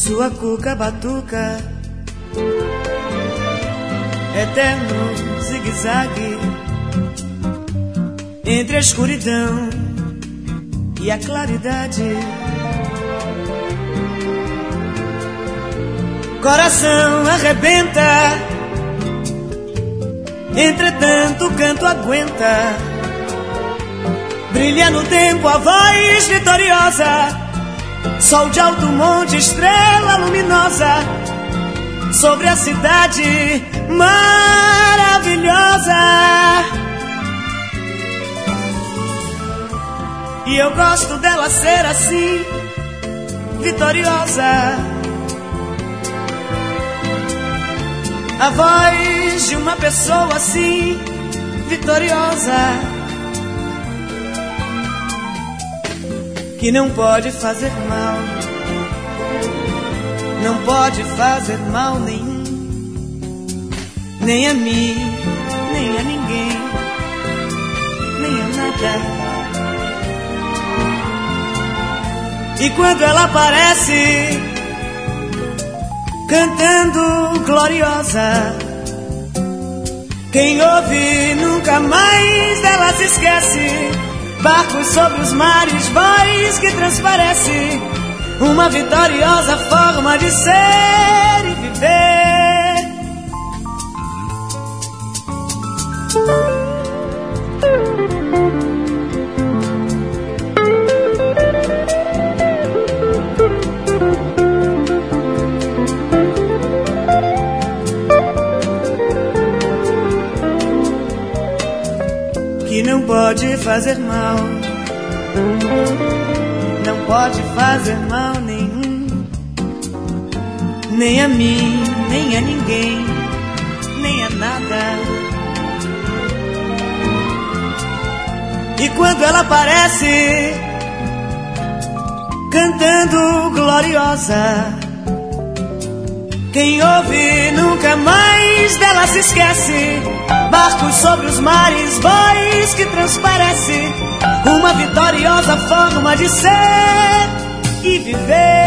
sua cuca batuca, eterno zigue-zague entre a escuridão e a claridade. Coração arrebenta, entretanto o canto aguenta. Brilha no tempo a voz vitoriosa, sol de alto monte, estrela luminosa, sobre a cidade maravilhosa. E eu gosto dela ser assim, vitoriosa. A voz de uma pessoa assim, vitoriosa, que não pode fazer mal, não pode fazer mal nenhum, nem a mim, nem a ninguém, nem a nada. E quando ela aparece cantando gloriosa, quem ouve nunca mais dela se esquece. Barcos sobre os mares, voz que transparece, uma vitoriosa forma de ser e viver. Que não pode fazer mal, não pode fazer mal nenhum, nem a mim, nem a ninguém, nem a nada. E quando ela aparece cantando gloriosa, quem ouve nunca mais dela se esquece. Barcos sobre os mares, voz que transparece, uma vitoriosa forma de ser e viver.